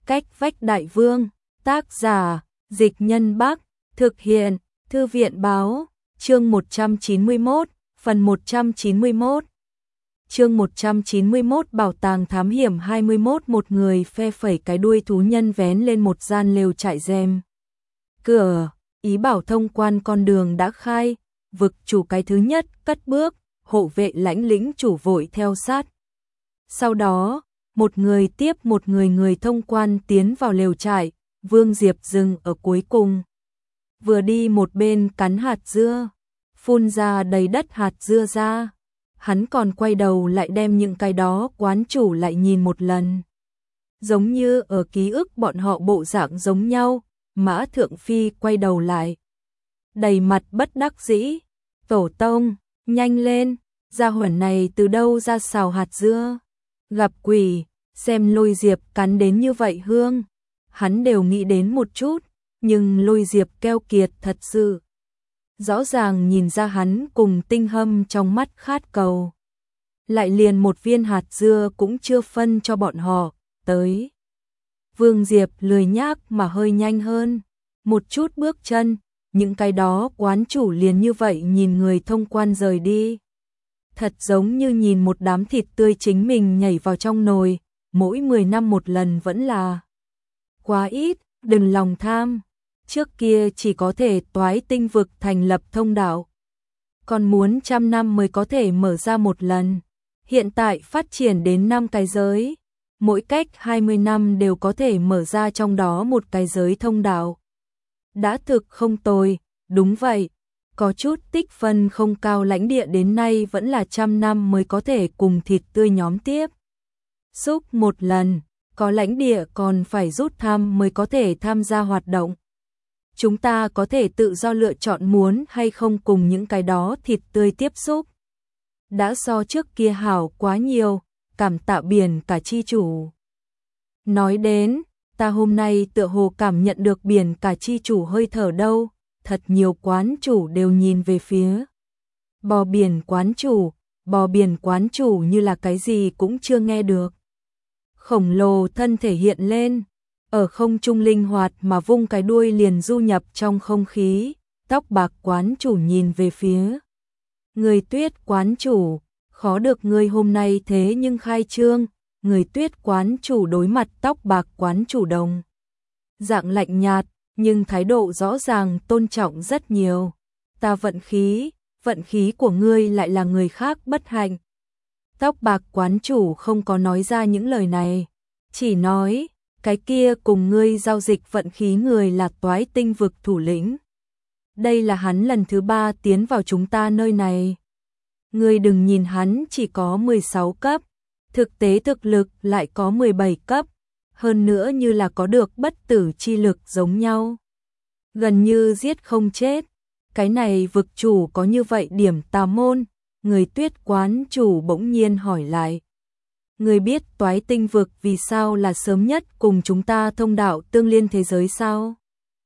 Cách vách đại vương, tác giả, Dịch Nhân Bắc, thực hiện, Thư viện báo, chương 191, phần 191. Chương 191 Bảo tàng thám hiểm 21. Một người phe phẩy cái đuôi thú nhân vén lên một gian lều trại rèm. Cửa, ý bảo thông quan con đường đã khai, vực chủ cái thứ nhất cất bước, hộ vệ lãnh lĩnh chủ vội theo sát. Sau đó, một người tiếp một người thông quan tiến vào lều trại, Vương Diệp dừng ở cuối cùng. Vừa đi một bên cắn hạt dưa, phun ra đầy đất hạt dưa ra. Hắn còn quay đầu lại đem những cái đó quán chủ lại nhìn một lần. Giống như ở ký ức bọn họ bộ dạng giống nhau, Mã Thượng Phi quay đầu lại. Đầy mặt bất đắc dĩ, tổ tông, nhanh lên, gia hỏa này từ đâu ra xào hạt dưa. Gặp quỷ, xem Lôi Diệp cắn đến như vậy hương. Hắn đều nghĩ đến một chút, nhưng Lôi Diệp keo kiệt thật sự. Rõ ràng nhìn ra hắn cùng Tinh Hâm trong mắt khát cầu. Lại liền một viên hạt dưa cũng chưa phân cho bọn họ, tới. Vương Diệp lười nhác mà hơi nhanh hơn. Một chút bước chân, những cái đó quán chủ liền như vậy nhìn người thông quan rời đi. Thật giống như nhìn một đám thịt tươi chính mình nhảy vào trong nồi, mỗi 10 năm một lần vẫn là quá ít, đừng lòng tham. Trước kia chỉ có thể Toái Tinh vực thành lập thông đạo, còn muốn 100 năm mới có thể mở ra một lần. Hiện tại phát triển đến 5 cái giới, mỗi cách 20 năm đều có thể mở ra trong đó một cái giới thông đạo. Đã thực không tồi, đúng vậy, có chút tích phân không cao lãnh địa đến nay vẫn là 100 năm mới có thể cùng thịt tươi nhóm tiếp xúc một lần, có lãnh địa còn phải rút thăm mới có thể tham gia hoạt động. Chúng ta có thể tự do lựa chọn muốn hay không cùng những cái đó thịt tươi tiếp xúc. Đã so trước kia hảo quá nhiều, cảm tạ biển cả chi chủ. Nói đến, ta hôm nay tựa hồ cảm nhận được biển cả chi chủ hơi thở đâu, thật nhiều quán chủ đều nhìn về phía. Bò biển quán chủ như là cái gì cũng chưa nghe được. Khổng lồ thân thể hiện lên, ở không trung linh hoạt mà vung cái đuôi liền du nhập trong không khí, tóc bạc quán chủ nhìn về phía. Người Tuyết quán chủ, khó được người hôm nay thế nhưng khai trương, người Tuyết quán chủ đối mặt tóc bạc quán chủ đồng. Dạng lạnh nhạt, nhưng thái độ rõ ràng tôn trọng rất nhiều. Ta vận khí của ngươi lại là người khác bất hạnh. Tóc bạc quán chủ không có nói ra những lời này, chỉ nói, cái kia cùng ngươi giao dịch vận khí người là Toái Tinh vực thủ lĩnh. Đây là hắn lần thứ 3 tiến vào chúng ta nơi này. Ngươi đừng nhìn hắn chỉ có 16 cấp, thực tế thực lực lại có 17 cấp, hơn nữa như là có được bất tử chi lực giống nhau. Gần như giết không chết, cái này vực chủ có như vậy điểm tà môn, người Tuyết quán chủ bỗng nhiên hỏi lại. Người biết Toái Tinh vực vì sao là sớm nhất cùng chúng ta thông đạo tương liên thế giới sao?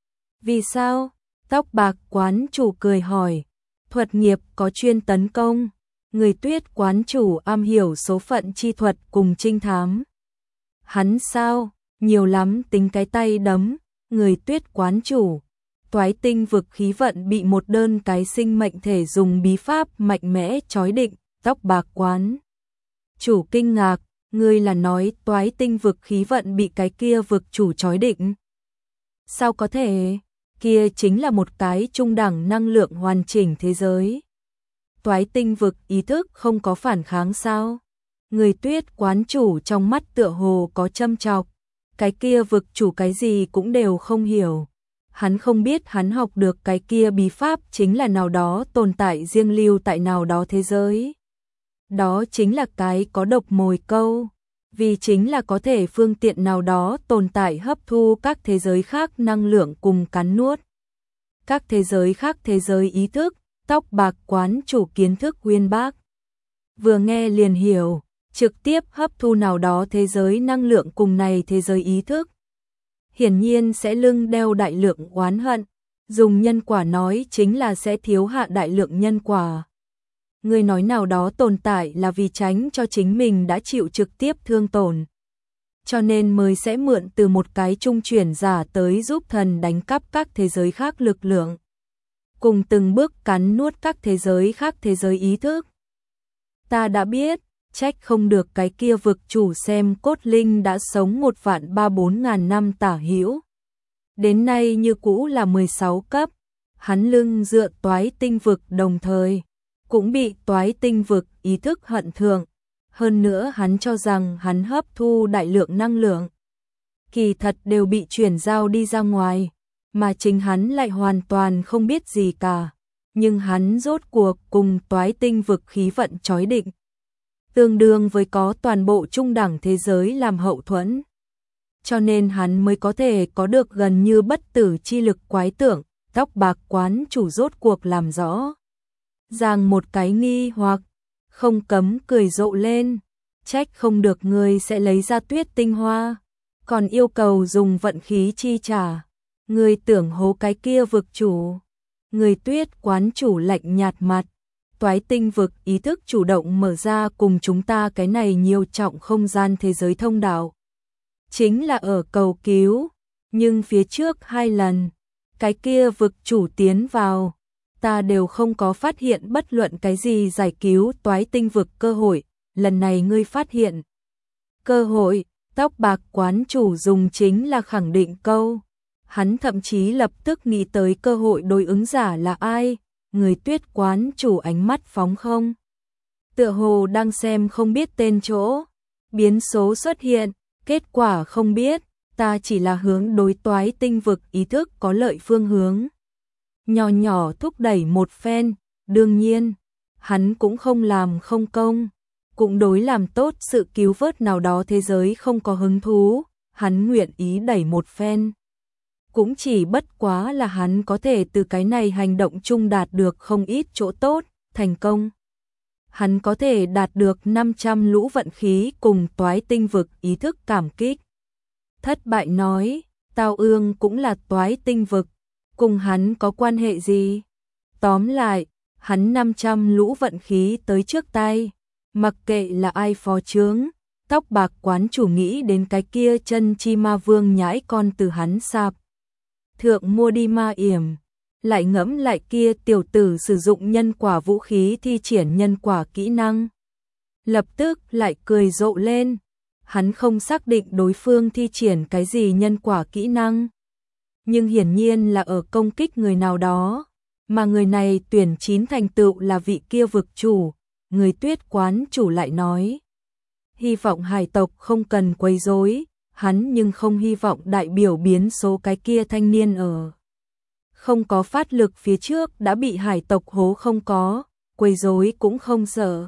Vì sao? Tóc bạc quán chủ cười hỏi. Thuật nghiệp có chuyên tấn công. Người Tuyết quán chủ am hiểu số phận chi thuật cùng trinh thám. Hắn sao? Nhiều lắm tính cái tay đấm. Người Tuyết quán chủ. Toái Tinh vực khí vận bị một đơn cái sinh mệnh thể dùng bí pháp mạnh mẽ chói định. Tóc bạc quán chủ kinh ngạc, ngươi là nói Toái Tinh vực khí vận bị cái kia vực chủ chói định? Sao có thể? Kia chính là một cái trung đẳng năng lượng hoàn chỉnh thế giới. Toái Tinh vực ý thức không có phản kháng sao? Người Tuyết quán chủ trong mắt tựa hồ có châm chọc, cái kia vực chủ cái gì cũng đều không hiểu. Hắn không biết hắn học được cái kia bí pháp chính là nào đó tồn tại riêng lưu tại nào đó thế giới. Đó chính là cái có độc mồi câu, vì chính là có thể phương tiện nào đó tồn tại hấp thu các thế giới khác năng lượng cùng cắn nuốt. Các thế giới khác thế giới ý thức, tóc bạc quán chủ kiến thức uyên bác. Vừa nghe liền hiểu, trực tiếp hấp thu nào đó thế giới năng lượng cùng này thế giới ý thức. Hiển nhiên sẽ lưng đeo đại lượng oán hận, dùng nhân quả nói chính là sẽ thiếu hạ đại lượng nhân quả. Người nói nào đó tồn tại là vì tránh cho chính mình đã chịu trực tiếp thương tổn. cho nên mới sẽ mượn từ một cái trung chuyển giả tới giúp thần đánh cắp các thế giới khác lực lượng, cùng từng bước cắn nuốt các thế giới khác thế giới ý thức. Ta đã biết, trách không được cái kia vực chủ xem cốt linh đã sống 1.304 ngàn năm tả hữu. Đến nay như cũ là 16 cấp, hắn lưng dựa toái tinh vực đồng thời, cũng bị toái tinh vực ý thức hận thượng. Hơn nữa hắn cho rằng hắn hấp thu đại lượng năng lượng, kỳ thật đều bị chuyển giao đi ra ngoài, mà chính hắn lại hoàn toàn không biết gì cả. Nhưng hắn rốt cuộc cùng toái tinh vực khí vận chói định, tương đương với có toàn bộ trung đẳng thế giới làm hậu thuẫn. Cho nên hắn mới có thể có được gần như bất tử chi lực quái tưởng. Tóc bạc quán chủ rốt cuộc làm rõ ràng một cái nghi hoặc, không cấm cười rộ lên, trách không được ngươi sẽ lấy ra tuyết tinh hoa, còn yêu cầu dùng vận khí chi trả, ngươi tưởng hố cái kia vực chủ. Người tuyết quán chủ lạnh nhạt mặt, toái tinh vực ý thức chủ động mở ra cùng chúng ta cái này nhiều trọng không gian thế giới thông đạo, chính là ở cầu cứu, nhưng phía trước 2 lần, cái kia vực chủ tiến vào, ta đều không có phát hiện bất luận cái gì giải cứu toái tinh vực cơ hội, lần này ngươi phát hiện cơ hội. Tóc bạc quán chủ dùng chính là khẳng định câu, hắn thậm chí lập tức nghĩ tới cơ hội đối ứng giả là ai. Người tuyết quán chủ ánh mắt phóng không, tựa hồ đang xem không biết tên chỗ, biến số xuất hiện, kết quả không biết, ta chỉ là hướng đối toái tinh vực ý thức có lợi phương hướng. Nhỏ nhỏ thúc đẩy một phen, đương nhiên, hắn cũng không làm không công, cũng đối làm tốt sự cứu vớt nào đó thế giới không có hứng thú, hắn nguyện ý đẩy một phen. Cũng chỉ bất quá là hắn có thể từ cái này hành động chung đạt được không ít chỗ tốt, thành công. Hắn có thể đạt được 500 lũ vận khí cùng toái tinh vực ý thức cảm kích. Thất bại nói, Tao Ương cũng là toái tinh vực, cùng hắn có quan hệ gì? Tóm lại, hắn 500 lũ vận khí tới trước tay, mặc kệ là ai phó chướng. Tóc bạc quán chủ nghĩ đến cái kia chân chi ma vương nhãi con từ hắn sạp thượng mua đi ma yểm, lại ngẫm lại kia tiểu tử sử dụng nhân quả vũ khí thi triển nhân quả kỹ năng, lập tức lại cười rộ lên. Hắn không xác định đối phương thi triển cái gì nhân quả kỹ năng, nhưng hiển nhiên là ở công kích người nào đó, mà người này tuyển 9 thành tựu là vị kia vực chủ. Người tuyết quán chủ lại nói, hy vọng hải tộc không cần quấy rối, hắn nhưng không hy vọng đại biểu biến số cái kia thanh niên ở không có phát lực phía trước đã bị hải tộc hố không có, quấy rối cũng không sợ.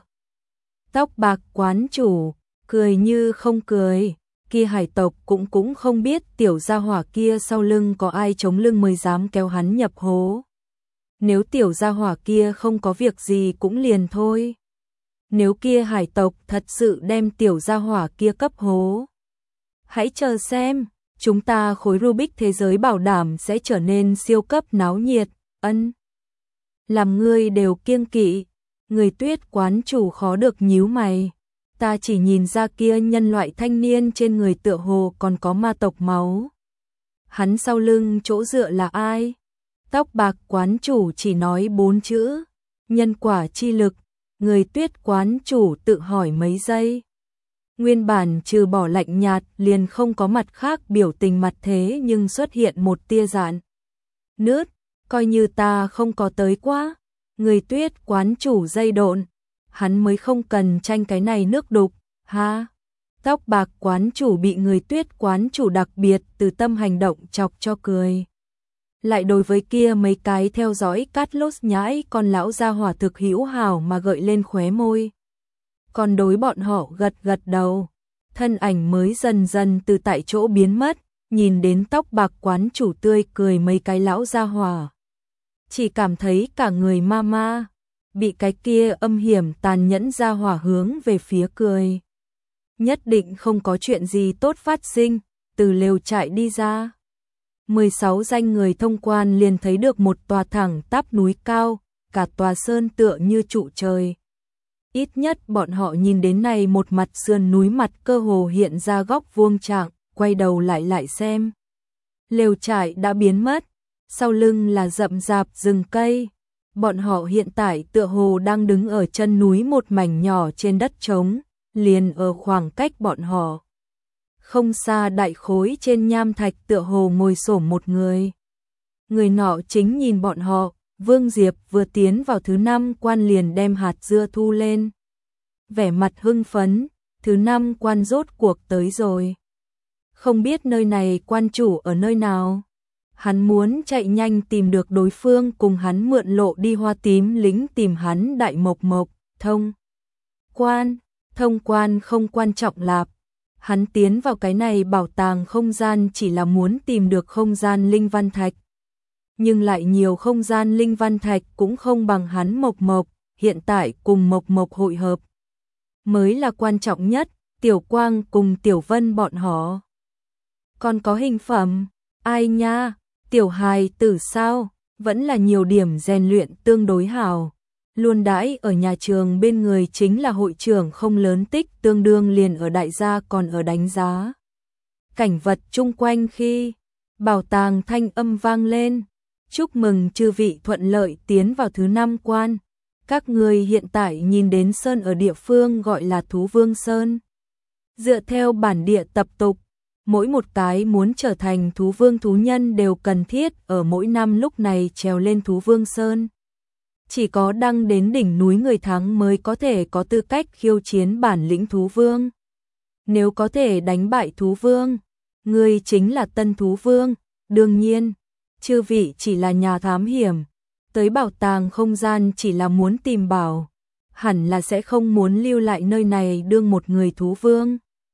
Tóc bạc quán chủ cười như không cười, kia hải tộc cũng không biết tiểu gia hỏa kia sau lưng có ai chống lưng mới dám kéo hắn nhập hố. Nếu tiểu gia hỏa kia không có việc gì cũng liền thôi. Nếu kia hải tộc thật sự đem tiểu gia hỏa kia cấp hố, hãy chờ xem, chúng ta khối Rubik thế giới bảo đảm sẽ trở nên siêu cấp náo nhiệt. Ân, làm ngươi đều kiêng kỵ. Người tuyết quán chủ khó được nhíu mày. Ta chỉ nhìn ra kia nhân loại thanh niên trên người tựa hồ còn có ma tộc máu. Hắn sau lưng chỗ dựa là ai? Tóc bạc quán chủ chỉ nói 4 chữ, nhân quả chi lực. Người tuyết quán chủ tự hỏi mấy giây. Nguyên bản trừ bỏ lạnh nhạt liền không có mặt khác biểu tình mặt thế, nhưng xuất hiện một tia dạn nứt, coi như ta không có tới quá. Người tuyết quán chủ dây độn, hắn mới không cần tranh cái này nước đục, ha. Tóc bạc quán chủ bị người tuyết quán chủ đặc biệt từ tâm hành động chọc cho cười. Lại đối với kia mấy cái theo dõi cát lốt nhãi con lão gia hỏa thực hữu hảo mà gợi lên khóe môi. Còn đối bọn họ gật gật đầu, thân ảnh mới dần dần từ tại chỗ biến mất, nhìn đến tóc bạc quán chủ tươi cười mấy cái lão gia hỏa. Chỉ cảm thấy cả người ma ma, bị cái kia âm hiểm tàn nhẫn gia hỏa hướng về phía cười. Nhất định không có chuyện gì tốt phát sinh, từ lều trại đi ra. 16 danh người thông quan liền thấy được một tòa thẳng tắp núi cao, cả tòa sơn tựa như trụ trời. Ít nhất bọn họ nhìn đến này một mặt sườn núi mặt cơ hồ hiện ra góc vuông trạng, quay đầu lại xem. Lều trại đã biến mất, sau lưng là rậm rạp rừng cây. Bọn họ hiện tại tựa hồ đang đứng ở chân núi một mảnh nhỏ trên đất trống, liền ở khoảng cách bọn họ. Không xa đại khối trên nham thạch tựa hồ ngồi xổm một người. Người nọ chính nhìn bọn họ, Vương Diệp vừa tiến vào thứ 5 quan liền đem hạt dưa thu lên. Vẻ mặt hưng phấn, thứ 5 quan rốt cuộc tới rồi. Không biết nơi này quan chủ ở nơi nào. Hắn muốn chạy nhanh tìm được đối phương cùng hắn mượn lộ đi Hoa Tím lĩnh tìm hắn Đại Mộc Mộc, thông quan không quan trọng lạp. Hắn tiến vào cái này bảo tàng không gian chỉ là muốn tìm được không gian linh văn thạch. Nhưng lại nhiều không gian linh văn thạch cũng không bằng hắn Mộc Mộc, hiện tại cùng Mộc Mộc hội hợp. Mới là quan trọng nhất, Tiểu Quang cùng Tiểu Vân bọn họ. Còn có hình phẩm, ai nha, tiểu hài tử sao, vẫn là nhiều điểm rèn luyện tương đối hảo. Luôn đãi ở nhà trường bên người chính là hội trưởng không lớn tích tương đương liền ở đại gia còn ở đánh giá. Cảnh vật chung quanh khi bảo tàng thanh âm vang lên. Chúc mừng chư vị thuận lợi tiến vào thứ 5 quan. Các người hiện tại nhìn đến sơn ở địa phương gọi là Thú Vương Sơn. Dựa theo bản địa tập tục, mỗi một cái muốn trở thành thú vương thú nhân đều cần thiết ở mỗi năm lúc này trèo lên Thú Vương Sơn. Chỉ có đăng đến đỉnh núi người thắng mới có thể có tư cách khiêu chiến bản lĩnh thú vương. Nếu có thể đánh bại thú vương, người chính là tân thú vương. Đương nhiên, chư vị chỉ là nhà thám hiểm, tới bảo tàng không gian chỉ là muốn tìm bảo, hẳn là sẽ không muốn lưu lại nơi này đương một người thú vương.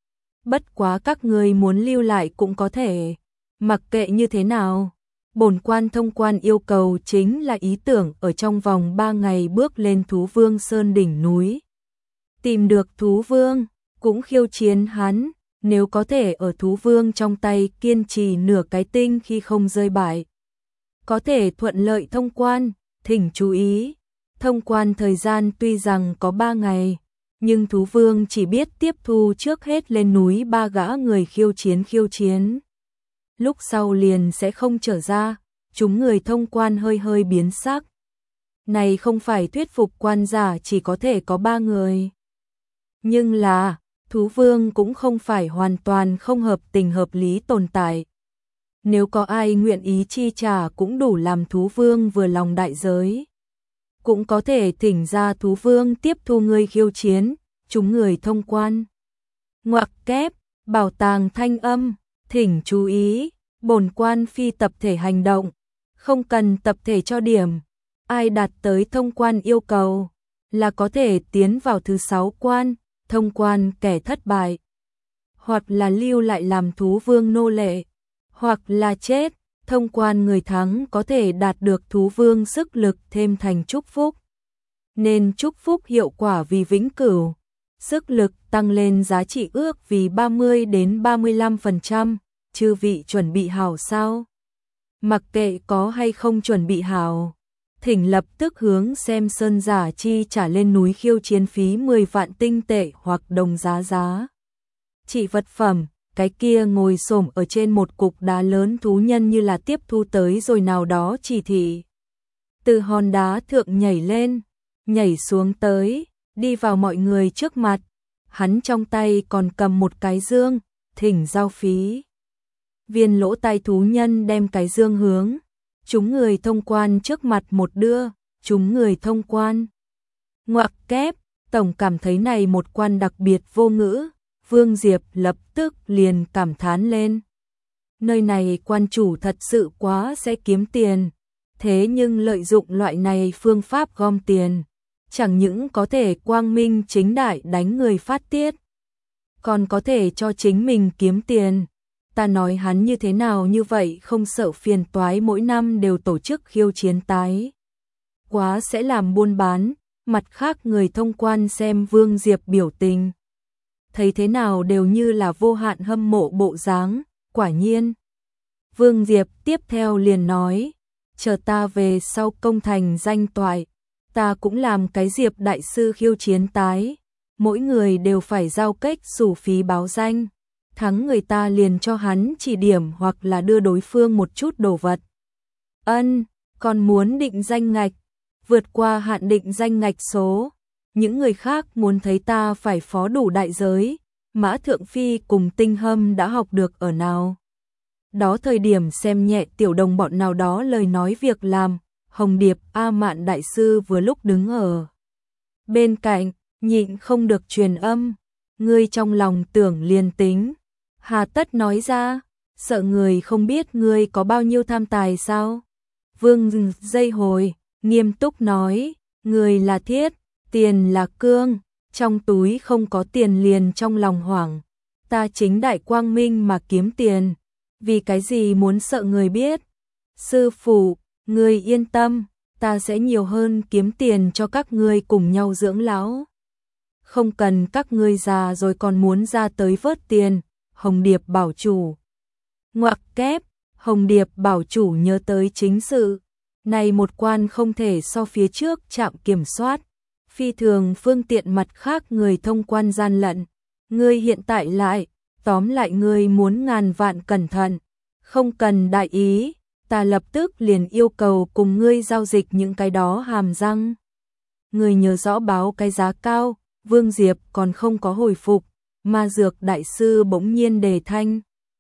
Bất quá các người muốn lưu lại cũng có thể, mặc kệ như thế nào. Bổn quan thông quan yêu cầu chính là ý tưởng ở trong vòng 3 ngày bước lên Thú Vương Sơn đỉnh núi. Tìm được thú vương, cũng khiêu chiến hắn, nếu có thể ở thú vương trong tay kiên trì nửa cái tinh khi không rơi bại. Có thể thuận lợi thông quan, thỉnh chú ý, thông quan thời gian tuy rằng có 3 ngày, nhưng thú vương chỉ biết tiếp thu trước hết lên núi 3 gã người khiêu chiến. Lúc sau liền sẽ không trở ra, chúng người thông quan hơi biến sắc. Này không phải thuyết phục quan giả chỉ có thể có 3 người. Nhưng là, thú vương cũng không phải hoàn toàn không hợp tình hợp lý tồn tại. Nếu có ai nguyện ý chi trả cũng đủ làm thú vương vừa lòng đại giới. Cũng có thể thỉnh ra thú vương tiếp thu người khiêu chiến, chúng người thông quan. Ngoặc kép, bảo tàng thanh âm, thỉnh chú ý, bổn quan phi tập thể hành động, không cần tập thể cho điểm. Ai đạt tới thông quan yêu cầu, là có thể tiến vào thứ 6 quan, thông quan kẻ thất bại. Hoặc là lưu lại làm thú vương nô lệ, hoặc là chết, thông quan người thắng có thể đạt được thú vương sức lực thêm thành chúc phúc. Nên chúc phúc hiệu quả vì vĩnh cửu, sức lực tăng lên giá trị ước vì 30 đến 35%, chư vị chuẩn bị hảo sao? Mặc kệ có hay không chuẩn bị hảo, thỉnh lập tức hướng xem sơn giả chi trả lên núi khiêu chiến phí 10 vạn tinh tệ hoặc đồng giá. Chỉ vật phẩm, cái kia ngồi xổm ở trên một cục đá lớn thú nhân như là tiếp thu tới rồi nào đó chỉ thị. Từ hòn đá thượng nhảy lên, nhảy xuống tới, đi vào mọi người trước mặt. Hắn trong tay còn cầm một cái dương, thỉnh giao phí. Viên lỗ tai thú nhân đem cái dương hướng chúng người thông quan trước mặt một đưa, chúng người thông quan. Ngoặc kép, tổng cảm thấy này một quan đặc biệt vô ngữ, Vương Diệp lập tức liền cảm thán lên. Nơi này quan chủ thật sự quá sẽ kiếm tiền, thế nhưng lợi dụng loại này phương pháp gom tiền, chẳng những có thể quang minh chính đại đánh người phát tiết, còn có thể cho chính mình kiếm tiền. Ta nói hắn như thế nào như vậy không sợ phiền toái mỗi năm đều tổ chức khiêu chiến tái. Quá sẽ làm buôn bán, mặt khác người thông quan xem Vương Diệp biểu tình. Thấy thế nào đều như là vô hạn hâm mộ bộ dáng, quả nhiên. Vương Diệp tiếp theo liền nói, chờ ta về sau công thành danh toại, ta cũng làm cái Diệp đại sư khiêu chiến tái, mỗi người đều phải giao cách rủ phí báo danh, thắng người ta liền cho hắn chỉ điểm hoặc là đưa đối phương một chút đồ vật. Ân, còn muốn định danh ngạch, vượt qua hạn định danh ngạch số, những người khác muốn thấy ta phải phó đủ đại giới, Mã Thượng Phi cùng Tinh Hâm đã học được ở nào. Đó thời điểm xem nhẹ tiểu đồng bọn nào đó lời nói việc làm, Hồng Điệp A Mạn đại sư vừa lúc đứng ở bên cạnh, nhịn không được truyền âm, ngươi trong lòng tưởng liền tính, hà tất nói ra, sợ người không biết ngươi có bao nhiêu tham tài sao? Vương dây hồi, nghiêm túc nói, người là thiết, tiền là cương, trong túi không có tiền liền trong lòng hoảng, ta chính đại quang minh mà kiếm tiền, vì cái gì muốn sợ người biết? Sư phụ, người yên tâm, ta sẽ nhiều hơn kiếm tiền cho các ngươi cùng nhau dưỡng lão. Không cần các ngươi già rồi còn muốn ra tới vớt tiền, Hồng Điệp bảo chủ. Ngoặc kép, Hồng Điệp bảo chủ nhớ tới chính sự, này một quan không thể so phía trước trạm kiểm soát, phi thường phương tiện mặt khác người thông quan gian lận, ngươi hiện tại lại, tóm lại ngươi muốn ngàn vạn cẩn thận, không cần đại ý, ta lập tức liền yêu cầu cùng ngươi giao dịch những cái đó hàm răng. Ngươi nhớ rõ báo cái giá cao, Vương Diệp còn không có hồi phục, ma dược đại sư bỗng nhiên đề thanh.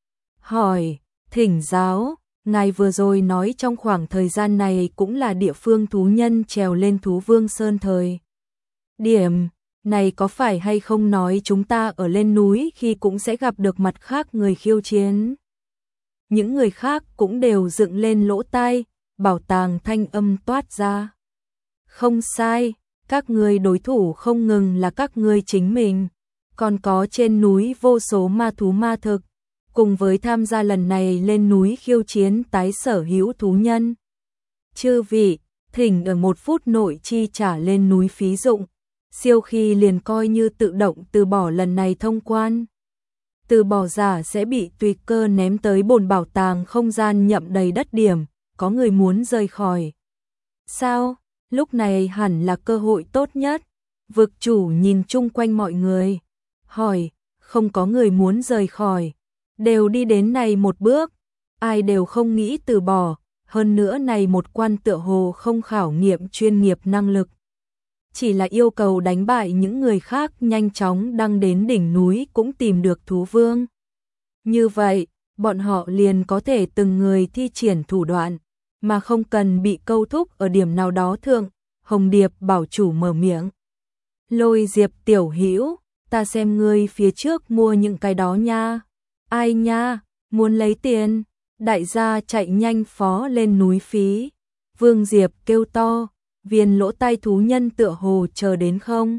Hỏi, thỉnh giáo, ngài vừa rồi nói trong khoảng thời gian này cũng là địa phương thú nhân trèo lên thú vương sơn thời. Điểm, này có phải hay không nói chúng ta ở lên núi khi cũng sẽ gặp được mặt khác người khiêu chiến? Những người khác cũng đều dựng lên lỗ tai, bảo tàng thanh âm toát ra. Không sai, các ngươi đối thủ không ngừng là các ngươi chính mình, còn có trên núi vô số ma thú ma thực, cùng với tham gia lần này lên núi khiêu chiến tái sở hữu thú nhân. Chư vị, thỉnh ở 1 phút nội chi trả lên núi phí dụng, siêu khi liền coi như tự động từ bỏ lần này thông quan. Từ bỏ giả sẽ bị tùy cơ ném tới bồn bảo tàng không gian nhậm đầy đất điểm, có người muốn rời khỏi. Sao? Lúc này hẳn là cơ hội tốt nhất. Vực chủ nhìn chung quanh mọi người, hỏi, không có người muốn rời khỏi, đều đi đến này một bước, ai đều không nghĩ từ bỏ, hơn nữa này một quan tựa hồ không khảo nghiệm chuyên nghiệp năng lực. Chỉ là yêu cầu đánh bại những người khác nhanh chóng đăng đến đỉnh núi cũng tìm được thú vương. Như vậy, bọn họ liền có thể từng người thi triển thủ đoạn, mà không cần bị câu thúc ở điểm nào đó thượng. Hồng Điệp bảo chủ mở miệng. Lôi Diệp tiểu hữu, ta xem ngươi phía trước mua những cái đó nha. Ai nha, muốn lấy tiền, đại gia chạy nhanh phó lên núi phí. Vương Diệp kêu to, viên lỗ tai thú nhân tựa hồ chờ đến không.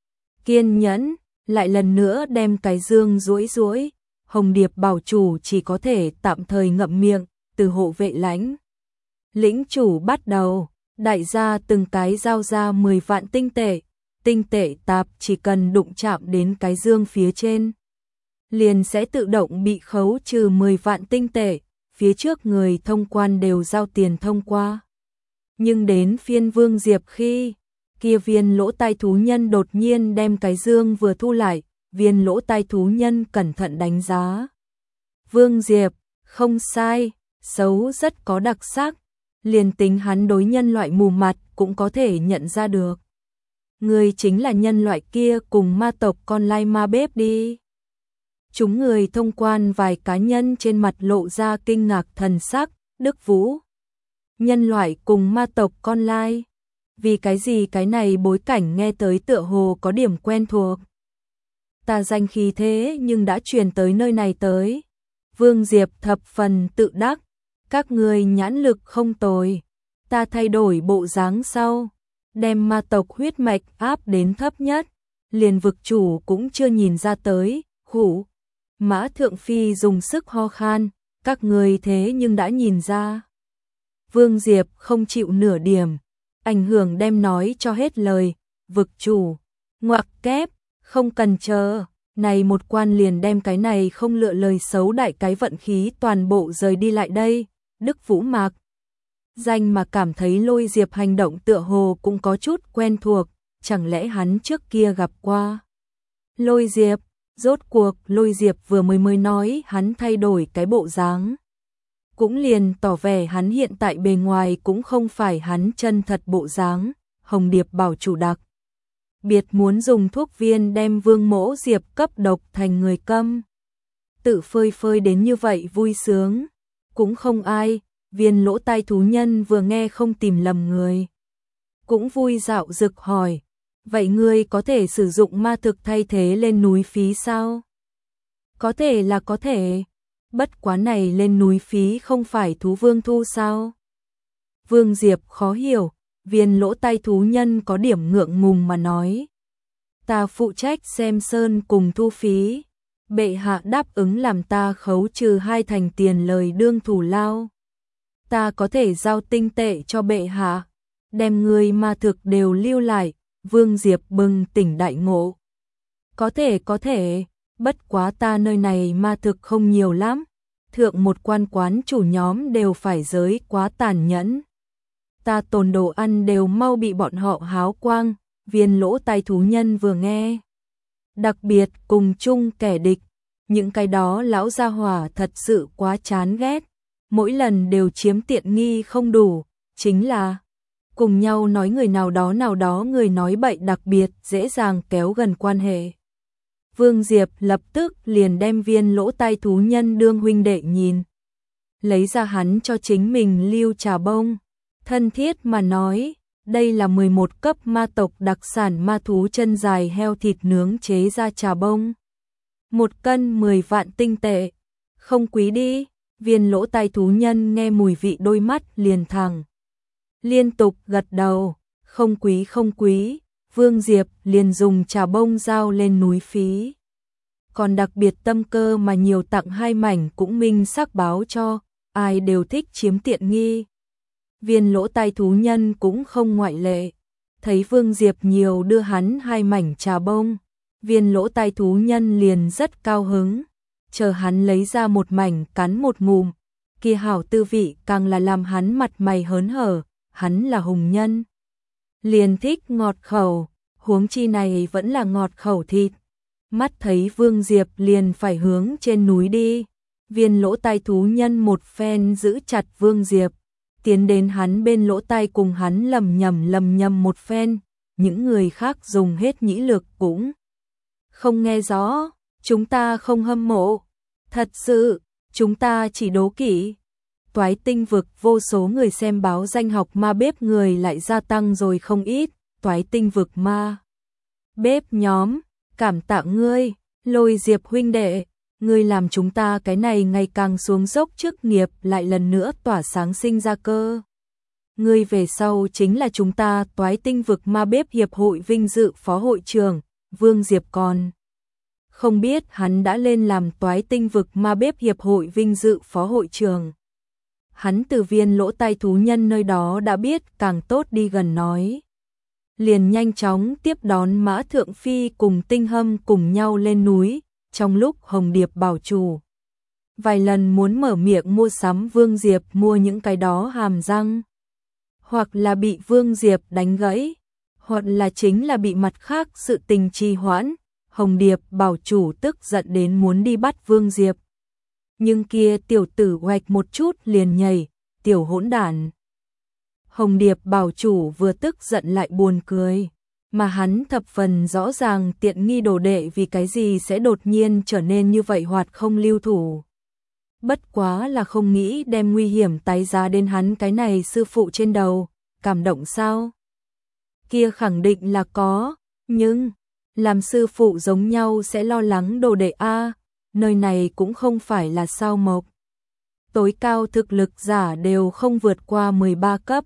Kiên nhẫn, lại lần nữa đem cái dương duỗi duỗi. Hồng Điệp bảo chủ chỉ có thể tạm thời ngậm miệng, từ hộ vệ lãnh. Lĩnh chủ bắt đầu, đại gia từng cái giao ra 10 vạn tinh tệ tạp chỉ cần đụng chạm đến cái dương phía trên. Liền sẽ tự động bị khấu trừ 10 vạn tinh tệ, phía trước người thông quan đều giao tiền thông qua. Nhưng đến phiên Vương Diệp khi, kia viên lỗ tai thú nhân đột nhiên đem cái dương vừa thu lại, viên lỗ tai thú nhân cẩn thận đánh giá. Vương Diệp, không sai, xấu rất có đặc sắc, liền tính hắn đối nhân loại mù mặt cũng có thể nhận ra được. Người chính là nhân loại kia cùng ma tộc con lai ma bếp đi. Chúng người thông quan vài cá nhân trên mặt lộ ra kinh ngạc thần sắc, Đức Vũ. Nhân loại cùng ma tộc con lai. Vì cái gì cái này bối cảnh nghe tới tựa hồ có điểm quen thuộc. Ta danh khí thế nhưng đã truyền tới nơi này tới. Vương Diệp thập phần tự đắc. Các người nhãn lực không tồi. Ta thay đổi bộ dáng sau. Đem ma tộc huyết mạch áp đến thấp nhất. Liền vực chủ cũng chưa nhìn ra tới. Khủ. Mã Thượng Phi dùng sức ho khan. Các người thế nhưng đã nhìn ra. Vương Diệp không chịu nửa điểm. Ảnh hưởng đem nói cho hết lời. Vực chủ. Ngoặc kép. Không cần chờ. Này một quan liền đem cái này không lựa lời xấu đại cái vận khí toàn bộ rời đi lại đây. Đức Vũ Mạc. danh mà cảm thấy Lôi Diệp hành động tựa hồ cũng có chút quen thuộc, chẳng lẽ hắn trước kia gặp qua Lôi Diệp? Rốt cuộc Lôi Diệp vừa mới nói hắn thay đổi cái bộ dáng, cũng liền tỏ vẻ hắn hiện tại bề ngoài cũng không phải hắn chân thật bộ dáng. Hồng Điệp bảo chủ đặc biệt muốn dùng thuốc viên đem Vương Mỗ Diệp cấp độc thành người câm. Tự phơi phơi đến như vậy vui sướng, cũng không ai. Viên lỗ tai thú nhân vừa nghe không tìm lầm người, cũng vui dạo dực hỏi, vậy ngươi có thể sử dụng ma thực thay thế lên núi phí sao? Có thể là có thể, bất quá này lên núi phí không phải thú vương thu sao? Vương Diệp khó hiểu, viên lỗ tai thú nhân có điểm ngượng ngùng mà nói, ta phụ trách xem sơn cùng thu phí, bệ hạ đáp ứng làm ta khấu trừ 2 thành tiền lời đương thủ lao. Ta có thể giao tinh tệ cho bệ hạ, đem người ma thực đều lưu lại. Vương Diệp bừng tỉnh đại ngộ. Có thể, bất quá ta nơi này ma thực không nhiều lắm, thượng một quan quán chủ nhóm đều phải giới quá tàn nhẫn. Ta tồn đồ ăn đều mau bị bọn họ háo quang. Viên lỗ tai thú nhân vừa nghe, đặc biệt cùng chung kẻ địch, những cái đó lão gia hỏa thật sự quá chán ghét, mỗi lần đều chiếm tiện nghi không đủ, chính là cùng nhau nói người nào đó người nói bậy, đặc biệt dễ dàng kéo gần quan hệ. Vương Diệp lập tức liền đem viên lỗ tai thú nhân đương huynh đệ nhìn, lấy ra hắn cho chính mình lưu trà bông, thân thiết mà nói, đây là 11 cấp ma tộc đặc sản ma thú chân dài heo thịt nướng chế ra trà bông. 1 cân 10 vạn tinh tệ, không quý đi. Viên lỗ tai thú nhân nghe mùi vị đôi mắt liền thẳng, liên tục gật đầu, không quý. Vương Diệp liền dùng trà bông giao lên núi phí, còn đặc biệt tâm cơ mà nhiều tặng 2 mảnh cũng minh xác báo cho, ai đều thích chiếm tiện nghi. Viên lỗ tai thú nhân cũng không ngoại lệ, thấy Vương Diệp nhiều đưa hắn 2 mảnh trà bông, viên lỗ tai thú nhân liền rất cao hứng, chờ hắn lấy ra một mảnh cắn một ngụm, kia hảo tư vị càng là làm hắn mặt mày hớn hở, hắn là hùng nhân, liền thích ngọt khẩu, huống chi này vẫn là ngọt khẩu thịt. Mắt thấy Vương Diệp liền phải hướng trên núi đi, viên lỗ tai thú nhân một phen giữ chặt Vương Diệp, tiến đến hắn bên lỗ tai cùng hắn lầm nhầm một phen, những người khác dùng hết nhĩ lực cũng không nghe rõ. Chúng ta không hâm mộ, thật sự, chúng ta chỉ đố kỵ. Toái tinh vực vô số người xem báo danh học ma bếp người lại gia tăng rồi không ít. Toái tinh vực ma bếp nhóm, cảm tạ ngươi, Lôi Diệp huynh đệ, ngươi làm chúng ta cái này ngày càng xuống dốc chức nghiệp lại lần nữa tỏa sáng sinh ra cơ. Ngươi về sau chính là chúng ta Toái tinh vực ma bếp hiệp hội vinh dự phó hội trưởng. Vương Diệp còn không biết hắn đã lên làm Toái tinh vực ma bếp hiệp hội vinh dự phó hội trưởng. Hắn từ viên lỗ tai thú nhân nơi đó đã biết, càng tốt đi gần nói. Liền nhanh chóng tiếp đón Mã Thượng Phi cùng Tinh Hâm cùng nhau lên núi, trong lúc Hồng Điệp bảo chủ vài lần muốn mở miệng mua sắm Vương Diệp mua những cái đó hàm răng, hoặc là bị Vương Diệp đánh gãy, hoặc là chính là bị mặt khác sự tình trì hoãn. Hồng Điệp bảo chủ tức giận đến muốn đi bắt Vương Diệp. Nhưng kia tiểu tử hoạch một chút liền nhảy, tiểu hỗn đản. Hồng Điệp bảo chủ vừa tức giận lại buồn cười, mà hắn thập phần rõ ràng tiện nghi đồ đệ vì cái gì sẽ đột nhiên trở nên như vậy hoạt không lưu thủ. Bất quá là không nghĩ đem nguy hiểm tái giá đến hắn cái này sư phụ trên đầu, cảm động sao? Kia khẳng định là có, nhưng làm sư phụ giống nhau sẽ lo lắng đồ đệ a, nơi này cũng không phải là sao mộc. Tối cao thực lực giả đều không vượt qua 13 cấp.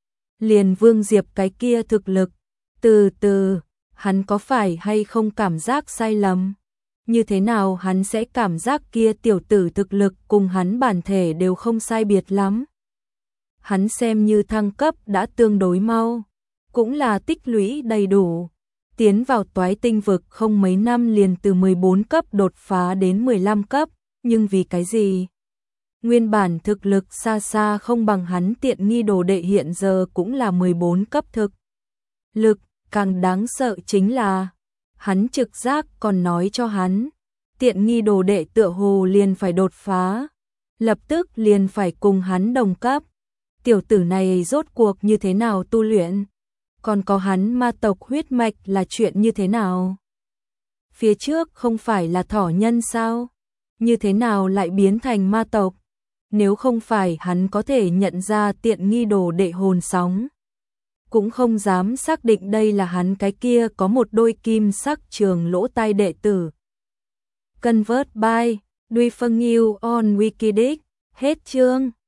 Liền Vương Diệp cái kia thực lực, từ từ, hắn có phải hay không cảm giác sai lầm? Như thế nào hắn sẽ cảm giác kia tiểu tử thực lực cùng hắn bản thể đều không sai biệt lắm? Hắn xem như thăng cấp đã tương đối mau, cũng là tích lũy đầy đủ. Tiến vào Toái tinh vực không mấy năm liền từ 14 cấp đột phá đến 15 cấp, nhưng vì cái gì? Nguyên bản thực lực xa xa không bằng hắn, tiện nghi đồ đệ hiện giờ cũng là 14 cấp thực lực, càng đáng sợ chính là hắn trực giác còn nói cho hắn, tiện nghi đồ đệ tựa hồ liền phải đột phá, lập tức liền phải cùng hắn đồng cấp. Tiểu tử này rốt cuộc như thế nào tu luyện? Còn có hắn ma tộc huyết mạch là chuyện như thế nào? Phía trước không phải là thỏ nhân sao? Như thế nào lại biến thành ma tộc? Nếu không phải hắn có thể nhận ra tiện nghi đồ đệ hồn sóng, cũng không dám xác định đây là hắn cái kia có một đôi kim sắc trường lỗ tai đệ tử. Convert by Duy Phân Nghiêu on Wikidic. Hết chương.